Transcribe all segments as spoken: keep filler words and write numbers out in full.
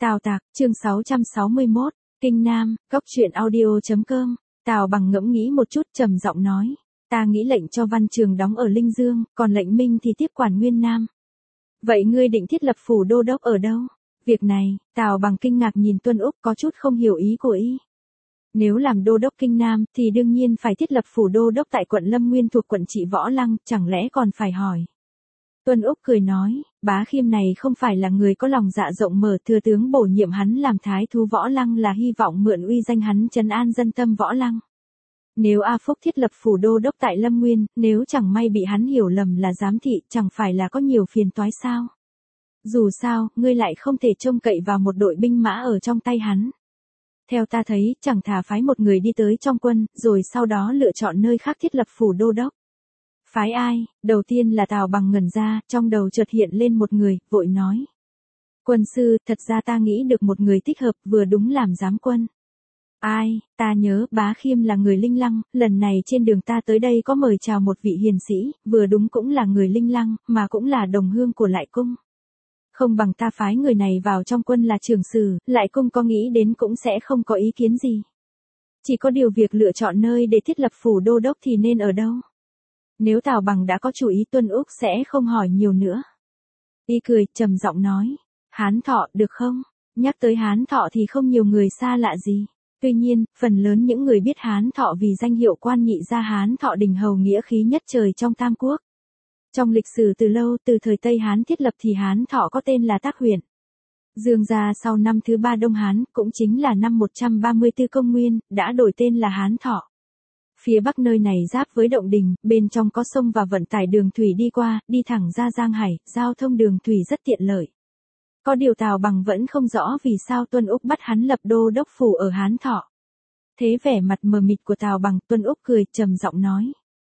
Tào Tạc, chương sáu trăm sáu mươi mốt, Kinh Nam, góc truyện audio chấm com. Tào Bằng ngẫm nghĩ một chút trầm giọng nói, ta nghĩ lệnh cho Văn Trường đóng ở Linh Dương, còn lệnh Minh thì tiếp quản Nguyên Nam. Vậy ngươi định thiết lập phủ đô đốc ở đâu? Việc này, Tào Bằng kinh ngạc nhìn Tuân Úc có chút không hiểu ý của y. Nếu làm đô đốc Kinh Nam thì đương nhiên phải thiết lập phủ đô đốc tại quận Lâm Nguyên thuộc quận trị Võ Lăng, chẳng lẽ còn phải hỏi. Tuân Úc cười nói, Bá Khiêm này không phải là người có lòng dạ rộng mở, thừa tướng bổ nhiệm hắn làm thái thú Võ Lăng là hy vọng mượn uy danh hắn trấn an dân tâm Võ Lăng. Nếu A Phúc thiết lập phủ đô đốc tại Lâm Nguyên, nếu chẳng may bị hắn hiểu lầm là giám thị, chẳng phải là có nhiều phiền toái sao? Dù sao, ngươi lại không thể trông cậy vào một đội binh mã ở trong tay hắn. Theo ta thấy, chẳng thà phái một người đi tới trong quân, rồi sau đó lựa chọn nơi khác thiết lập phủ đô đốc. Phái ai? Đầu tiên là Tào Bằng ngẩn ra, trong đầu chợt hiện lên một người, vội nói. Quân sư, thật ra ta nghĩ được một người thích hợp, vừa đúng làm giám quân. Ai? Ta nhớ, Bá Khiêm là người Linh Lăng, lần này trên đường ta tới đây có mời chào một vị hiền sĩ, vừa đúng cũng là người Linh Lăng, mà cũng là đồng hương của Lại Cung. Không bằng ta phái người này vào trong quân là trưởng sử, Lại Cung có nghĩ đến cũng sẽ không có ý kiến gì. Chỉ có điều việc lựa chọn nơi để thiết lập phủ đô đốc thì nên ở đâu. Nếu Tào Bằng đã có chủ ý, Tuân Úc sẽ không hỏi nhiều nữa. Y cười, trầm giọng nói, Hán Thọ được không? Nhắc tới Hán Thọ thì không nhiều người xa lạ gì. Tuy nhiên, phần lớn những người biết Hán Thọ vì danh hiệu quan nhị gia Hán Thọ Đình Hầu nghĩa khí nhất trời trong Tam Quốc. Trong lịch sử từ lâu, từ thời Tây Hán thiết lập thì Hán Thọ có tên là Tác huyện. Dương gia sau năm thứ ba Đông Hán, cũng chính là năm một trăm ba mươi tư công nguyên, đã đổi tên là Hán Thọ. Phía bắc nơi này giáp với Động Đình, bên trong có sông và vận tải đường thủy đi qua, đi thẳng ra Giang Hải, giao thông đường thủy rất tiện lợi. Có điều Tào Bằng vẫn không rõ vì sao Tuân Úc bắt hắn lập đô đốc phủ ở Hán Thọ. Thế vẻ mặt mờ mịt của Tào Bằng, Tuân Úc cười, trầm giọng nói.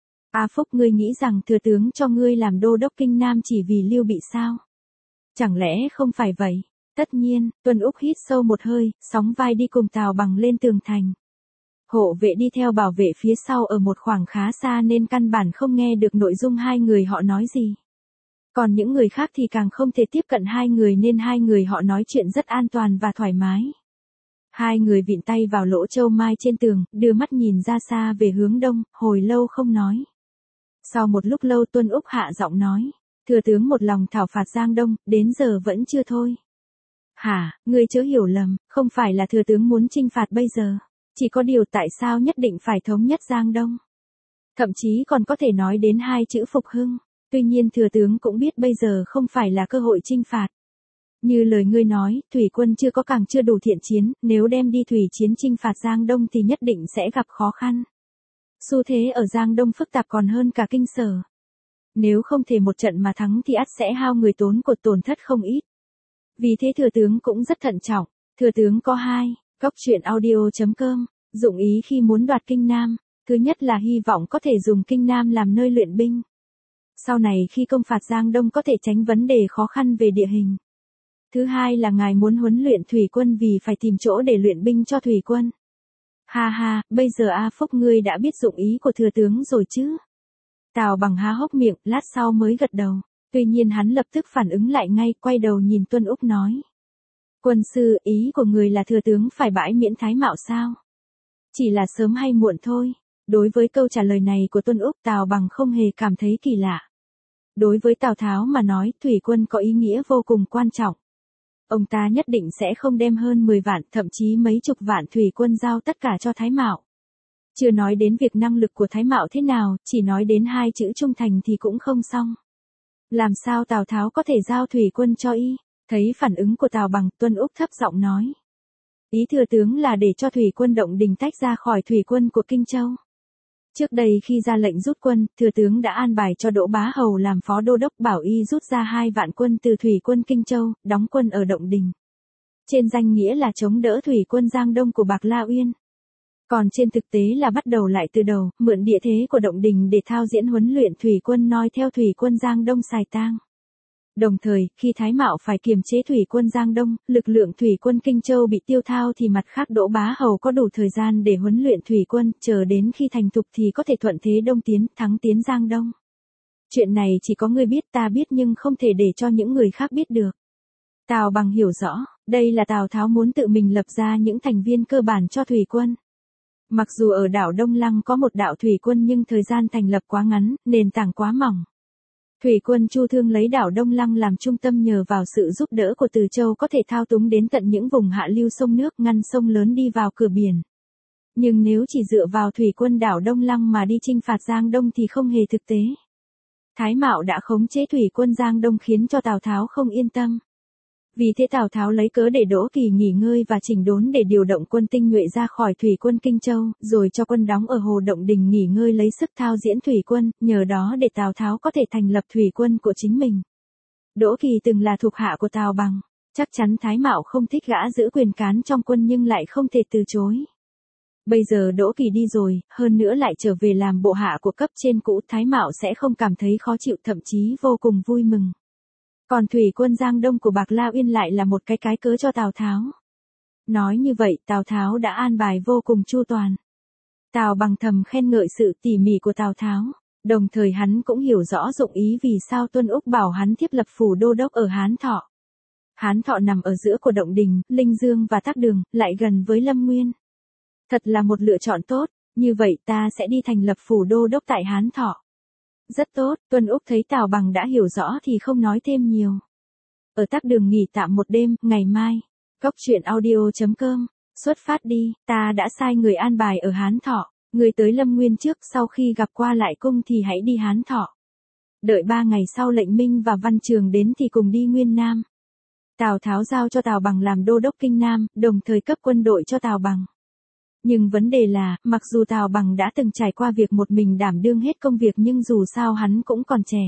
A Phúc, ngươi nghĩ rằng thừa tướng cho ngươi làm đô đốc Kinh Nam chỉ vì Lưu Bị sao? Chẳng lẽ không phải vậy? Tất nhiên, Tuân Úc hít sâu một hơi, sóng vai đi cùng Tào Bằng lên tường thành. Hộ vệ đi theo bảo vệ phía sau ở một khoảng khá xa nên căn bản không nghe được nội dung hai người họ nói gì. Còn những người khác thì càng không thể tiếp cận hai người nên hai người họ nói chuyện rất an toàn và thoải mái. Hai người vịn tay vào lỗ châu mai trên tường, đưa mắt nhìn ra xa về hướng đông, hồi lâu không nói. Sau một lúc lâu Tuân Úc hạ giọng nói, thừa tướng một lòng thảo phạt Giang Đông, đến giờ vẫn chưa thôi. Hả, ngươi chớ hiểu lầm, không phải là thừa tướng muốn chinh phạt bây giờ. Chỉ có điều tại sao nhất định phải thống nhất Giang Đông. Thậm chí còn có thể nói đến hai chữ phục hưng. Tuy nhiên thừa tướng cũng biết bây giờ không phải là cơ hội chinh phạt. Như lời ngươi nói, thủy quân chưa có càng chưa đủ thiện chiến, nếu đem đi thủy chiến chinh phạt Giang Đông thì nhất định sẽ gặp khó khăn. Xu thế ở Giang Đông phức tạp còn hơn cả Kinh Sở. Nếu không thể một trận mà thắng thì ắt sẽ hao người tốn cột tổn thất không ít. Vì thế thừa tướng cũng rất thận trọng. Thừa tướng có hai. Góc truyện audio chấm com, dụng ý khi muốn đoạt Kinh Nam, thứ nhất là hy vọng có thể dùng Kinh Nam làm nơi luyện binh. Sau này khi công phạt Giang Đông có thể tránh vấn đề khó khăn về địa hình. Thứ hai là ngài muốn huấn luyện thủy quân vì phải tìm chỗ để luyện binh cho thủy quân. Ha ha, bây giờ A Phúc ngươi đã biết dụng ý của thừa tướng rồi chứ? Tào Bằng há hốc miệng, lát sau mới gật đầu. Tuy nhiên hắn lập tức phản ứng lại ngay, quay đầu nhìn Tuân Úc nói. Quân sư, ý của người là thừa tướng phải bãi miễn Thái Mạo sao? Chỉ là sớm hay muộn thôi. Đối với câu trả lời này của Tuân Úc, Tào Bằng không hề cảm thấy kỳ lạ. Đối với Tào Tháo mà nói, thủy quân có ý nghĩa vô cùng quan trọng. Ông ta nhất định sẽ không đem hơn mười vạn, thậm chí mấy chục vạn thủy quân giao tất cả cho Thái Mạo. Chưa nói đến việc năng lực của Thái Mạo thế nào, chỉ nói đến hai chữ trung thành thì cũng không xong. Làm sao Tào Tháo có thể giao thủy quân cho y? Thấy phản ứng của Tào Bằng, Tuân Úc thấp giọng nói. Ý thừa tướng là để cho thủy quân Động Đình tách ra khỏi thủy quân của Kinh Châu. Trước đây khi ra lệnh rút quân, thừa tướng đã an bài cho Đỗ Bá Hầu làm phó đô đốc bảo y rút ra hai vạn quân từ thủy quân Kinh Châu, đóng quân ở Động Đình. Trên danh nghĩa là chống đỡ thủy quân Giang Đông của Bạc La Uyên. Còn trên thực tế là bắt đầu lại từ đầu, mượn địa thế của Động Đình để thao diễn huấn luyện thủy quân noi theo thủy quân Giang Đông xài tang. Đồng thời, khi Thái Mạo phải kiềm chế thủy quân Giang Đông, lực lượng thủy quân Kinh Châu bị tiêu thao thì mặt khác Đỗ Bá Hầu có đủ thời gian để huấn luyện thủy quân, chờ đến khi thành thục thì có thể thuận thế đông tiến, thắng tiến Giang Đông. Chuyện này chỉ có ngươi biết, ta biết nhưng không thể để cho những người khác biết được. Tào Bằng hiểu rõ, Đây là Tào Tháo muốn tự mình lập ra những thành viên cơ bản cho thủy quân. Mặc dù ở đảo Đông Lăng có một đạo thủy quân nhưng thời gian thành lập quá ngắn, nền tảng quá mỏng. Thủy quân Chu Thương lấy đảo Đông Lăng làm trung tâm nhờ vào sự giúp đỡ của Từ Châu có thể thao túng đến tận những vùng hạ lưu sông nước ngăn sông lớn đi vào cửa biển. Nhưng nếu chỉ dựa vào thủy quân đảo Đông Lăng mà đi chinh phạt Giang Đông thì không hề thực tế. Thái Mạo đã khống chế thủy quân Giang Đông khiến cho Tào Tháo không yên tâm. Vì thế Tào Tháo lấy cớ để Đỗ Kỳ nghỉ ngơi và chỉnh đốn để điều động quân tinh nhuệ ra khỏi thủy quân Kinh Châu, rồi cho quân đóng ở Hồ Động Đình nghỉ ngơi lấy sức thao diễn thủy quân, nhờ đó để Tào Tháo có thể thành lập thủy quân của chính mình. Đỗ Kỳ từng là thuộc hạ của Tào Bằng, chắc chắn Thái Mạo không thích gã giữ quyền cán trong quân nhưng lại không thể từ chối. Bây giờ Đỗ Kỳ đi rồi, hơn nữa lại trở về làm bộ hạ của cấp trên cũ, Thái Mạo sẽ không cảm thấy khó chịu, thậm chí vô cùng vui mừng. Còn thủy quân Giang Đông của Bạc Lao Yên lại là một cái cái cớ cho Tào Tháo. Nói như vậy Tào Tháo đã an bài vô cùng chu toàn. Tào Bằng thầm khen ngợi sự tỉ mỉ của Tào Tháo, đồng thời hắn cũng hiểu rõ dụng ý vì sao Tuân Úc bảo hắn thiết lập phủ đô đốc ở Hán Thọ. Hán Thọ nằm ở giữa của Động Đình, Linh Dương và Tắc Đường, lại gần với Lâm Nguyên. Thật là một lựa chọn tốt, như vậy ta sẽ đi thành lập phủ đô đốc tại Hán Thọ. Rất tốt, Tuân Úc thấy Tào Bằng đã hiểu rõ thì không nói thêm nhiều. Ở Tắc Đường nghỉ tạm một đêm, ngày mai. Góc truyện audio chấm com, xuất phát đi, ta đã sai người an bài ở Hán Thọ, người tới Lâm Nguyên trước, sau khi gặp qua lại cung thì hãy đi Hán Thọ. Đợi ba ngày sau Lệnh Minh và Văn Trường đến thì cùng đi Nguyên Nam. Tào Tháo giao cho Tào Bằng làm đô đốc Kinh Nam, đồng thời cấp quân đội cho Tào Bằng. Nhưng vấn đề là, mặc dù Tào Bằng đã từng trải qua việc một mình đảm đương hết công việc nhưng dù sao hắn cũng còn trẻ.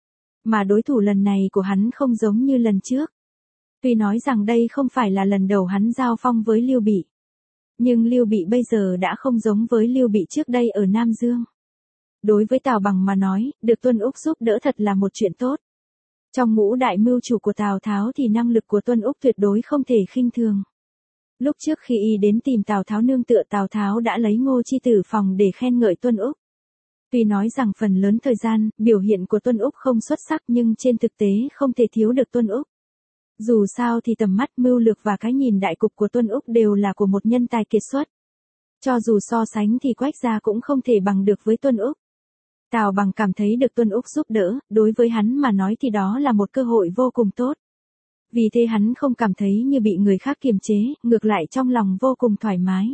Mà đối thủ lần này của hắn không giống như lần trước. Tuy nói rằng đây không phải là lần đầu hắn giao phong với Lưu Bị. Nhưng Lưu Bị bây giờ đã không giống với Lưu Bị trước đây ở Nam Dương. Đối với Tào Bằng mà nói, được Tuân Úc giúp đỡ thật là một chuyện tốt. Trong ngũ đại mưu chủ của Tào Tháo thì năng lực của Tuân Úc tuyệt đối không thể khinh thường. Lúc trước khi y đến tìm Tào Tháo nương tựa, Tào Tháo đã lấy Ngô Chi Tử phòng để khen ngợi Tuân Úc. Tuy nói rằng phần lớn thời gian, biểu hiện của Tuân Úc không xuất sắc nhưng trên thực tế không thể thiếu được Tuân Úc. Dù sao thì tầm mắt, mưu lược và cái nhìn đại cục của Tuân Úc đều là của một nhân tài kiệt xuất. Cho dù so sánh thì Quách gia cũng không thể bằng được với Tuân Úc. Tào Bằng cảm thấy được Tuân Úc giúp đỡ, đối với hắn mà nói thì đó là một cơ hội vô cùng tốt. Vì thế hắn không cảm thấy như bị người khác kiềm chế, ngược lại trong lòng vô cùng thoải mái.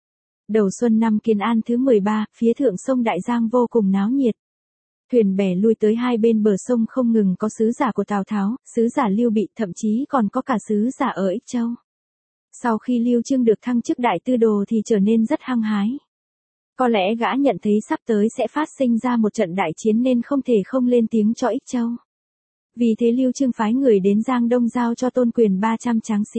Đầu xuân năm Kiến An thứ mười ba, phía thượng sông Đại Giang vô cùng náo nhiệt. Thuyền bè lui tới hai bên bờ sông không ngừng có sứ giả của Tào Tháo, sứ giả Lưu Bị, thậm chí còn có cả sứ giả ở Ích Châu. Sau khi Lưu Chương được thăng chức đại tư đồ thì trở nên rất hăng hái. Có lẽ gã nhận thấy sắp tới sẽ phát sinh ra một trận đại chiến nên không thể không lên tiếng cho Ích Châu. Vì thế Lưu Chương phái người đến Giang Đông giao cho Tôn Quyền ba trăm tráng sĩ.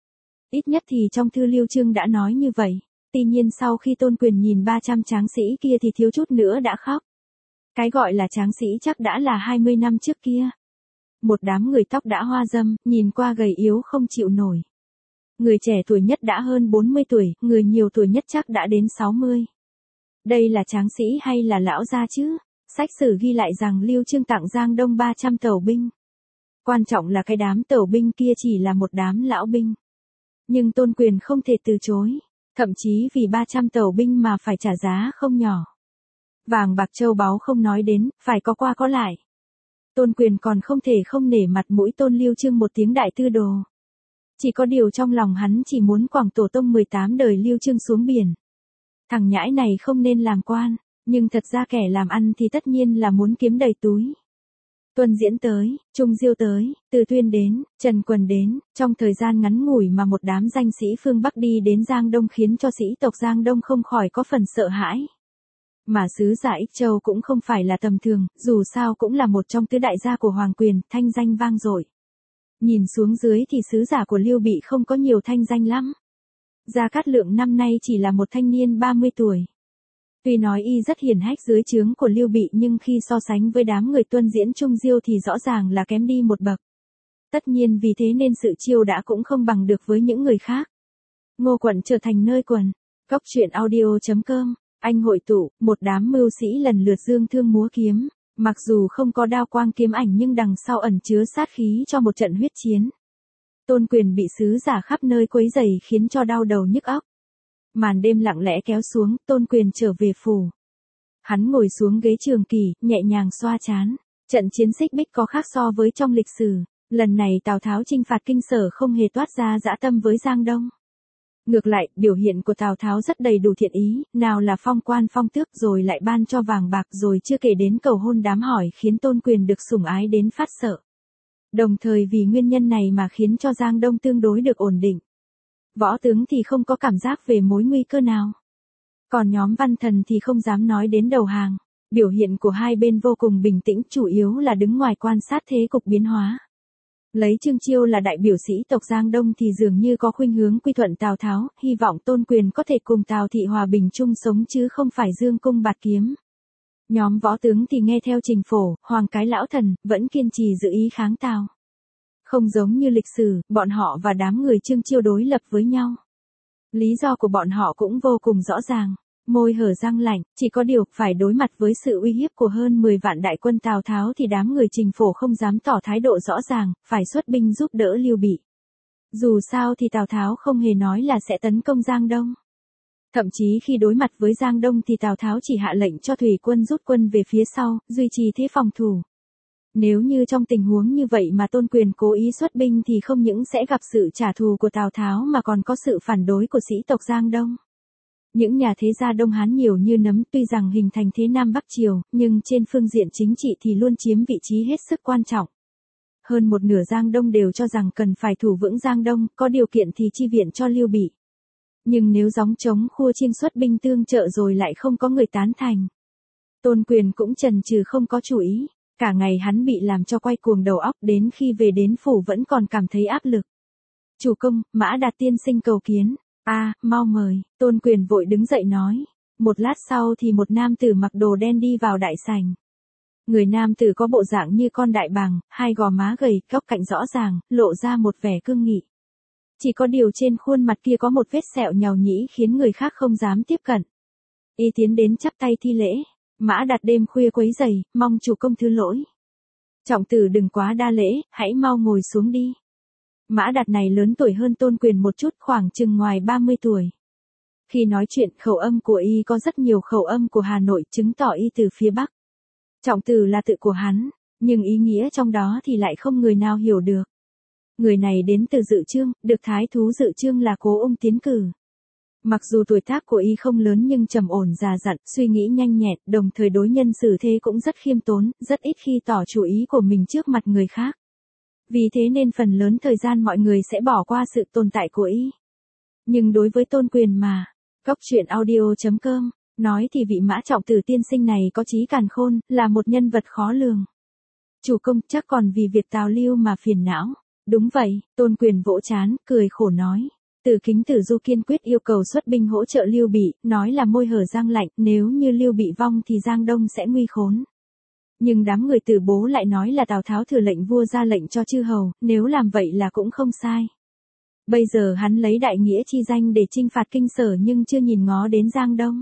Ít nhất thì trong thư Lưu Chương đã nói như vậy. Tuy nhiên sau khi Tôn Quyền nhìn ba trăm tráng sĩ kia thì thiếu chút nữa đã khóc. Cái gọi là tráng sĩ chắc đã là hai mươi năm trước kia. Một đám người tóc đã hoa râm, nhìn qua gầy yếu không chịu nổi. Người trẻ tuổi nhất đã hơn bốn mươi tuổi, người nhiều tuổi nhất chắc đã đến sáu mươi. Đây là tráng sĩ hay là lão gia chứ? Sách sử ghi lại rằng Lưu Chương tặng Giang Đông ba trăm tàu binh. Quan trọng là cái đám tàu binh kia chỉ là một đám lão binh. Nhưng Tôn Quyền không thể từ chối, thậm chí vì ba trăm tàu binh mà phải trả giá không nhỏ. Vàng bạc châu báu không nói đến, phải có qua có lại. Tôn Quyền còn không thể không nể mặt mũi tôn Lưu Chương một tiếng đại tư đồ. Chỉ có điều trong lòng hắn chỉ muốn quẳng tổ tông mười tám đời Lưu Chương xuống biển. Thằng nhãi này không nên làm quan, nhưng thật ra kẻ làm ăn thì tất nhiên là muốn kiếm đầy túi. Tuân Diễn tới, Trung Diêu tới, Từ Tuyên đến, Trần Quần đến, trong thời gian ngắn ngủi mà một đám danh sĩ phương Bắc đi đến Giang Đông khiến cho sĩ tộc Giang Đông không khỏi có phần sợ hãi. Mà sứ giả Ích Châu cũng không phải là tầm thường, dù sao cũng là một trong tứ đại gia của Hoàng Quyền, thanh danh vang dội. Nhìn xuống dưới thì sứ giả của Lưu Bị không có nhiều thanh danh lắm. Gia Cát Lượng năm nay chỉ là một thanh niên ba mươi tuổi. Tuy nói y rất hiển hách dưới trướng của Lưu Bị nhưng khi so sánh với đám người Tuân Diễn Trung Diêu thì rõ ràng là kém đi một bậc. Tất nhiên vì thế nên sự chiêu đã cũng không bằng được với những người khác. Ngô Quận trở thành nơi quần. Góc truyện audio chấm com, anh hội tụ, một đám mưu sĩ lần lượt dương thương múa kiếm. Mặc dù không có đao quang kiếm ảnh nhưng đằng sau ẩn chứa sát khí cho một trận huyết chiến. Tôn Quyền bị sứ giả khắp nơi quấy rầy khiến cho đau đầu nhức óc. Màn đêm lặng lẽ kéo xuống, Tôn Quyền trở về phủ. Hắn ngồi xuống ghế trường kỷ, nhẹ nhàng xoa trán. Trận chiến Xích Bích có khác so với trong lịch sử, lần này Tào Tháo chinh phạt Kinh Sở không hề toát ra dã tâm với Giang Đông. Ngược lại, biểu hiện của Tào Tháo rất đầy đủ thiện ý, nào là phong quan phong tước rồi lại ban cho vàng bạc rồi chưa kể đến cầu hôn đám hỏi khiến Tôn Quyền được sủng ái đến phát sợ. Đồng thời vì nguyên nhân này mà khiến cho Giang Đông tương đối được ổn định. Võ tướng thì không có cảm giác về mối nguy cơ nào. Còn nhóm văn thần thì không dám nói đến đầu hàng. Biểu hiện của hai bên vô cùng bình tĩnh, chủ yếu là đứng ngoài quan sát thế cục biến hóa. Lấy Trương Chiêu là đại biểu sĩ tộc Giang Đông thì dường như có khuynh hướng quy thuận Tào Tháo, hy vọng Tôn Quyền có thể cùng Tào thị hòa bình chung sống chứ không phải dương cung bạt kiếm. Nhóm võ tướng thì nghe theo Trình Phổ, Hoàng Cái Lão Thần, vẫn kiên trì giữ ý kháng Tào. Không giống như lịch sử, bọn họ và đám người Trương Chiêu đối lập với nhau. Lý do của bọn họ cũng vô cùng rõ ràng. Môi hở răng lạnh, chỉ có điều, phải đối mặt với sự uy hiếp của hơn mười vạn đại quân Tào Tháo thì đám người Trình Phổ không dám tỏ thái độ rõ ràng, phải xuất binh giúp đỡ Lưu Bị. Dù sao thì Tào Tháo không hề nói là sẽ tấn công Giang Đông. Thậm chí khi đối mặt với Giang Đông thì Tào Tháo chỉ hạ lệnh cho thủy quân rút quân về phía sau, duy trì thế phòng thủ. Nếu như trong tình huống như vậy mà Tôn Quyền cố ý xuất binh thì không những sẽ gặp sự trả thù của Tào Tháo mà còn có sự phản đối của sĩ tộc Giang Đông. Những nhà thế gia Đông Hán nhiều như nấm, tuy rằng hình thành thế Nam Bắc Triều, nhưng trên phương diện chính trị thì luôn chiếm vị trí hết sức quan trọng. Hơn một nửa Giang Đông đều cho rằng cần phải thủ vững Giang Đông, có điều kiện thì chi viện cho Lưu Bị. Nhưng nếu gióng trống khua chiêng xuất binh tương trợ rồi lại không có người tán thành. Tôn Quyền cũng chần chừ không có chủ ý, cả ngày hắn bị làm cho quay cuồng đầu óc, đến khi về đến phủ vẫn còn cảm thấy áp lực. Chủ công, Mã Đạt tiên sinh cầu kiến. A, à, mau mời. Tôn Quyền vội đứng dậy nói. Một lát sau thì một nam tử mặc đồ đen đi vào đại sảnh. Người nam tử có bộ dạng như con đại bàng, hai gò má gầy, góc cạnh rõ ràng, lộ ra một vẻ cương nghị. Chỉ có điều trên khuôn mặt kia có một vết sẹo nhàu nhĩ khiến người khác không dám tiếp cận. Y tiến đến chắp tay thi lễ. Mã Đạt đêm khuya quấy rầy, mong chủ công thứ lỗi. Trọng tử đừng quá đa lễ, hãy mau ngồi xuống đi. Mã Đạt này lớn tuổi hơn Tôn Quyền một chút, khoảng chừng ngoài ba mươi tuổi. Khi nói chuyện, khẩu âm của y có rất nhiều khẩu âm của Hà Nội, chứng tỏ y từ phía Bắc. Trọng tử là tự của hắn, nhưng ý nghĩa trong đó thì lại không người nào hiểu được. Người này đến từ Dự Chương, được thái thú Dự Chương là Cố Ung tiến cử. Mặc dù tuổi tác của y không lớn nhưng trầm ổn già dặn, suy nghĩ nhanh nhẹn, đồng thời đối nhân xử thế cũng rất khiêm tốn, rất ít khi tỏ chủ ý của mình trước mặt người khác. Vì thế nên phần lớn thời gian mọi người sẽ bỏ qua sự tồn tại của y. Nhưng đối với Tôn Quyền mà, Cóc truyện audio chấm com, nói thì vị Mã Trọng tử tiên sinh này có trí càn khôn, là một nhân vật khó lường. Chủ công chắc còn vì việc Tào Lưu mà phiền não. Đúng vậy, Tôn Quyền vỗ trán, cười khổ nói. Từ Kính Tử Du kiên quyết yêu cầu xuất binh hỗ trợ Lưu Bị, nói là môi hở răng lạnh, nếu như Lưu Bị vong thì Giang Đông sẽ nguy khốn. Nhưng đám người Từ Bố lại nói là Tào Tháo thừa lệnh vua ra lệnh cho chư hầu, nếu làm vậy là cũng không sai. Bây giờ hắn lấy đại nghĩa chi danh để chinh phạt Kinh Sở nhưng chưa nhìn ngó đến Giang Đông.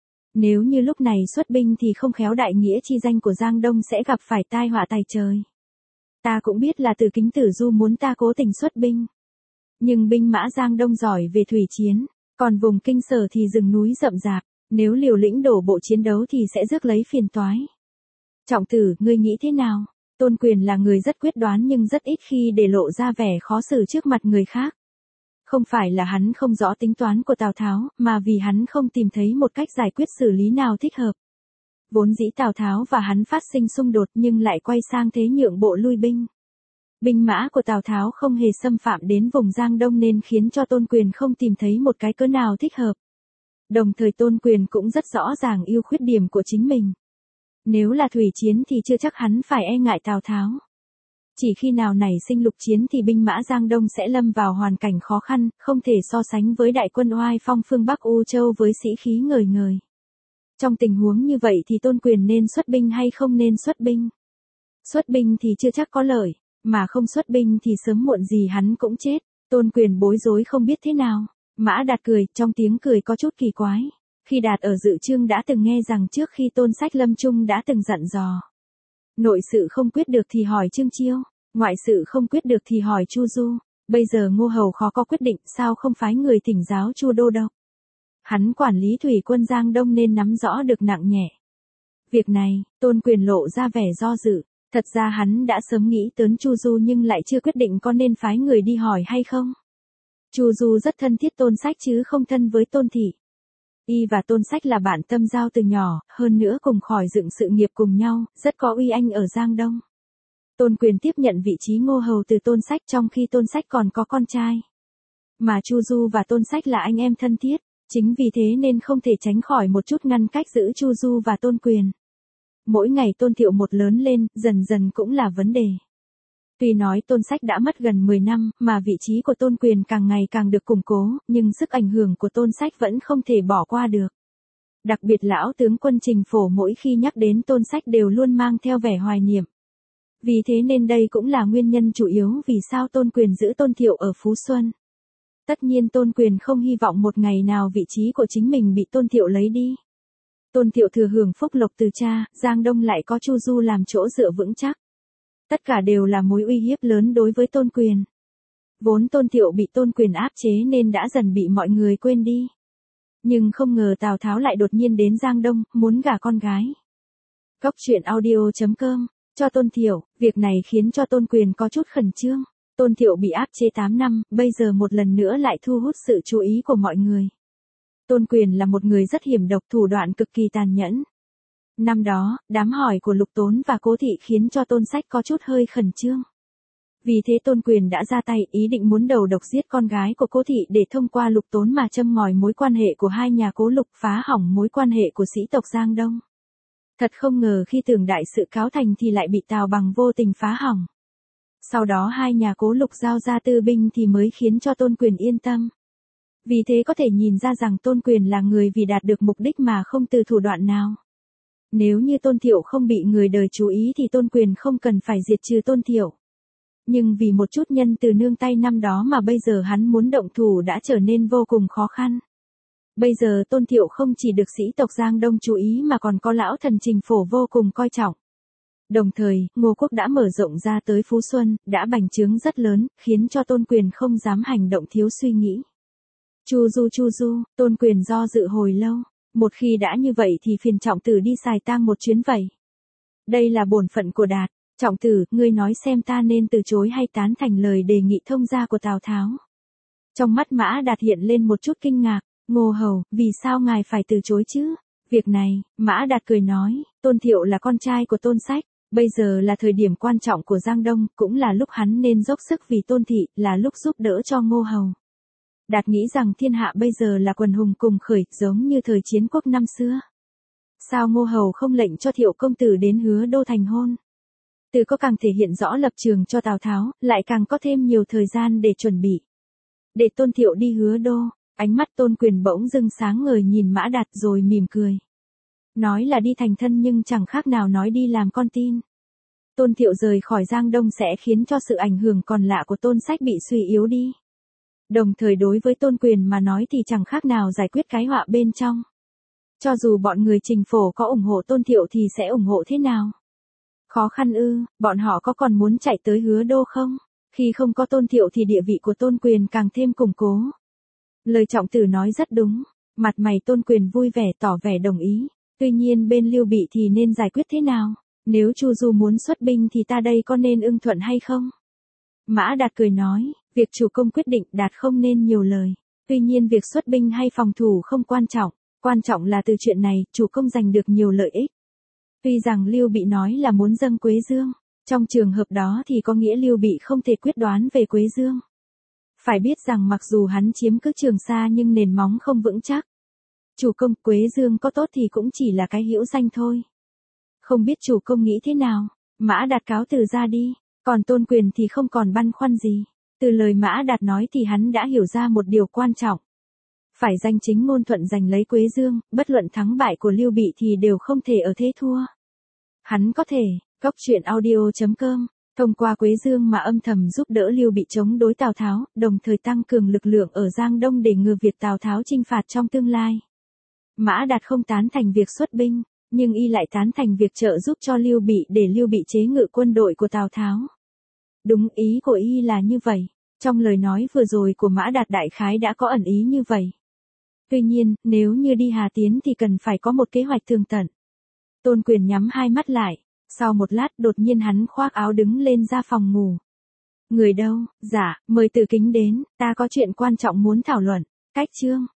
Nếu như lúc này xuất binh thì không khéo đại nghĩa chi danh của Giang Đông sẽ gặp phải tai họa tày trời. Ta cũng biết là Từ Kính Tử Du muốn ta cố tình xuất binh. Nhưng binh mã Giang Đông giỏi về thủy chiến, còn vùng Kinh Sở thì rừng núi rậm rạp, nếu liều lĩnh đổ bộ chiến đấu thì sẽ rước lấy phiền toái. Trọng tử, ngươi nghĩ thế nào? Tôn Quyền là người rất quyết đoán nhưng rất ít khi để lộ ra vẻ khó xử trước mặt người khác. Không phải là hắn không rõ tính toán của Tào Tháo, mà vì hắn không tìm thấy một cách giải quyết xử lý nào thích hợp. Vốn dĩ Tào Tháo và hắn phát sinh xung đột nhưng lại quay sang thế nhượng bộ lui binh. Binh mã của Tào Tháo không hề xâm phạm đến vùng Giang Đông nên khiến cho Tôn Quyền không tìm thấy một cái cớ nào thích hợp. Đồng thời Tôn Quyền cũng rất rõ ràng ưu khuyết điểm của chính mình. Nếu là thủy chiến thì chưa chắc hắn phải e ngại Tào Tháo. Chỉ khi nào nảy sinh lục chiến thì binh mã Giang Đông sẽ lâm vào hoàn cảnh khó khăn, không thể so sánh với đại quân oai phong phương Bắc U Châu với sĩ khí ngời ngời. Trong tình huống như vậy thì Tôn Quyền nên xuất binh hay không nên xuất binh? Xuất binh thì chưa chắc có lợi, mà không xuất binh thì sớm muộn gì hắn cũng chết. Tôn Quyền bối rối không biết thế nào. Mã Đạt cười, trong tiếng cười có chút kỳ quái. Khi Đạt ở Dự Chương đã từng nghe rằng trước khi Tôn Sách lâm chung đã từng dặn dò. Nội sự không quyết được thì hỏi Trương Chiêu, ngoại sự không quyết được thì hỏi Chu Du. Bây giờ Ngô Hầu khó có quyết định, sao không phái người thỉnh giáo Chu Đô đâu. Hắn quản lý thủy quân Giang Đông nên nắm rõ được nặng nhẹ. Việc này, Tôn Quyền lộ ra vẻ do dự, thật ra hắn đã sớm nghĩ tới Chu Du nhưng lại chưa quyết định có nên phái người đi hỏi hay không. Chu Du rất thân thiết Tôn Sách chứ không thân với Tôn Thị. Y và Tôn Sách là bạn tâm giao từ nhỏ, hơn nữa cùng khỏi dựng sự nghiệp cùng nhau, rất có uy anh ở Giang Đông. Tôn Quyền tiếp nhận vị trí Ngô Hầu từ Tôn Sách trong khi Tôn Sách còn có con trai. Mà Chu Du và Tôn Sách là anh em thân thiết, chính vì thế nên không thể tránh khỏi một chút ngăn cách giữ Chu Du và Tôn Quyền. Mỗi ngày Tôn Thiệu một lớn lên, dần dần cũng là vấn đề. Tuy nói Tôn Sách đã mất gần mười năm, mà vị trí của Tôn Quyền càng ngày càng được củng cố, nhưng sức ảnh hưởng của Tôn Sách vẫn không thể bỏ qua được. Đặc biệt lão tướng quân Trình Phổ mỗi khi nhắc đến Tôn Sách đều luôn mang theo vẻ hoài niệm. Vì thế nên đây cũng là nguyên nhân chủ yếu vì sao Tôn Quyền giữ Tôn Thiệu ở Phú Xuân. Tất nhiên Tôn Quyền không hy vọng một ngày nào vị trí của chính mình bị Tôn Thiệu lấy đi. Tôn Thiệu thừa hưởng phúc lộc từ cha, Giang Đông lại có Chu Du làm chỗ dựa vững chắc. Tất cả đều là mối uy hiếp lớn đối với Tôn Quyền. Vốn Tôn Thiệu bị Tôn Quyền áp chế nên đã dần bị mọi người quên đi. Nhưng không ngờ Tào Tháo lại đột nhiên đến Giang Đông, muốn gả con gái. Góc truyện audio chấm com, cho Tôn Thiệu, việc này khiến cho Tôn Quyền có chút khẩn trương. Tôn Thiệu bị áp chế tám năm, bây giờ một lần nữa lại thu hút sự chú ý của mọi người. Tôn Quyền là một người rất hiểm độc, thủ đoạn cực kỳ tàn nhẫn. Năm đó, đám hỏi của Lục Tốn và Cố Thị khiến cho Tôn Sách có chút hơi khẩn trương. Vì thế Tôn Quyền đã ra tay ý định muốn đầu độc giết con gái của Cố Thị để thông qua Lục Tốn mà châm ngòi mối quan hệ của hai nhà Cố Lục, phá hỏng mối quan hệ của sĩ tộc Giang Đông. Thật không ngờ khi tưởng đại sự cáo thành thì lại bị Tào Bằng vô tình phá hỏng. Sau đó hai nhà Cố Lục giao ra tư binh thì mới khiến cho Tôn Quyền yên tâm. Vì thế có thể nhìn ra rằng Tôn Quyền là người vì đạt được mục đích mà không từ thủ đoạn nào. Nếu như Tôn Thiệu không bị người đời chú ý thì Tôn Quyền không cần phải diệt trừ Tôn Thiệu. Nhưng vì một chút nhân từ nương tay năm đó mà bây giờ hắn muốn động thủ đã trở nên vô cùng khó khăn. Bây giờ Tôn Thiệu không chỉ được sĩ tộc Giang Đông chú ý mà còn có lão thần Trình Phổ vô cùng coi trọng. Đồng thời, Ngô Quốc đã mở rộng ra tới Phú Xuân, đã bành trướng rất lớn, khiến cho Tôn Quyền không dám hành động thiếu suy nghĩ. Chu Du Chu Du, Tôn Quyền do dự hồi lâu. Một khi đã như vậy thì phiền Trọng Tử đi xài tang một chuyến vậy. Đây là bổn phận của Đạt. Trọng Tử, ngươi nói xem ta nên từ chối hay tán thành lời đề nghị thông gia của Tào Tháo. Trong mắt Mã Đạt hiện lên một chút kinh ngạc. Ngô Hầu, vì sao ngài phải từ chối chứ? Việc này, Mã Đạt cười nói, Tôn Thiệu là con trai của Tôn Sách. Bây giờ là thời điểm quan trọng của Giang Đông, cũng là lúc hắn nên dốc sức vì Tôn Thị, là lúc giúp đỡ cho Ngô Hầu. Đạt nghĩ rằng thiên hạ bây giờ là quần hùng cùng khởi, giống như thời chiến quốc năm xưa. Sao Ngô Hầu không lệnh cho Thiệu công tử đến Hứa Đô thành hôn? Từ có càng thể hiện rõ lập trường cho Tào Tháo, lại càng có thêm nhiều thời gian để chuẩn bị. Để Tôn Thiệu đi Hứa Đô, ánh mắt Tôn Quyền bỗng dưng sáng ngời nhìn Mã Đạt rồi mỉm cười. Nói là đi thành thân nhưng chẳng khác nào nói đi làm con tin. Tôn Thiệu rời khỏi Giang Đông sẽ khiến cho sự ảnh hưởng còn lạ của Tôn Sách bị suy yếu đi. Đồng thời đối với Tôn Quyền mà nói thì chẳng khác nào giải quyết cái họa bên trong. Cho dù bọn người Trình Phổ có ủng hộ Tôn Thiệu thì sẽ ủng hộ thế nào? Khó khăn ư, bọn họ có còn muốn chạy tới Hứa Đô không? Khi không có Tôn Thiệu thì địa vị của Tôn Quyền càng thêm củng cố. Lời Trọng Tử nói rất đúng, mặt mày Tôn Quyền vui vẻ tỏ vẻ đồng ý. Tuy nhiên bên Lưu Bị thì nên giải quyết thế nào? Nếu Chu Du muốn xuất binh thì ta đây có nên ưng thuận hay không? Mã Đạt cười nói, việc chủ công quyết định Đạt không nên nhiều lời. Tuy nhiên việc xuất binh hay phòng thủ không quan trọng, quan trọng là từ chuyện này chủ công giành được nhiều lợi ích. Tuy rằng Lưu Bị nói là muốn dâng Quế Dương, trong trường hợp đó thì có nghĩa Lưu Bị không thể quyết đoán về Quế Dương. Phải biết rằng mặc dù hắn chiếm cứ Trường Sa nhưng nền móng không vững chắc. Chủ công, Quế Dương có tốt thì cũng chỉ là cái hữu danh thôi. Không biết chủ công nghĩ thế nào? Mã Đạt cáo từ ra đi, còn Tôn Quyền thì không còn băn khoăn gì. Từ lời Mã Đạt nói thì hắn đã hiểu ra một điều quan trọng. Phải danh chính ngôn thuận giành lấy Quế Dương, bất luận thắng bại của Lưu Bị thì đều không thể ở thế thua. Hắn có thể, góc truyện audio chấm com, thông qua Quế Dương mà âm thầm giúp đỡ Lưu Bị chống đối Tào Tháo, đồng thời tăng cường lực lượng ở Giang Đông để ngừa việc Tào Tháo chinh phạt trong tương lai. Mã Đạt không tán thành việc xuất binh, nhưng y lại tán thành việc trợ giúp cho Lưu Bị để Lưu Bị chế ngự quân đội của Tào Tháo. Đúng ý của y là như vậy. Trong lời nói vừa rồi của Mã Đạt đại khái đã có ẩn ý như vậy. Tuy nhiên, nếu như đi Hà Tiến thì cần phải có một kế hoạch tường tận. Tôn Quyền nhắm hai mắt lại, sau một lát đột nhiên hắn khoác áo đứng lên ra phòng ngủ. Người đâu? Dạ, mời Từ Kính đến, ta có chuyện quan trọng muốn thảo luận. Cách chương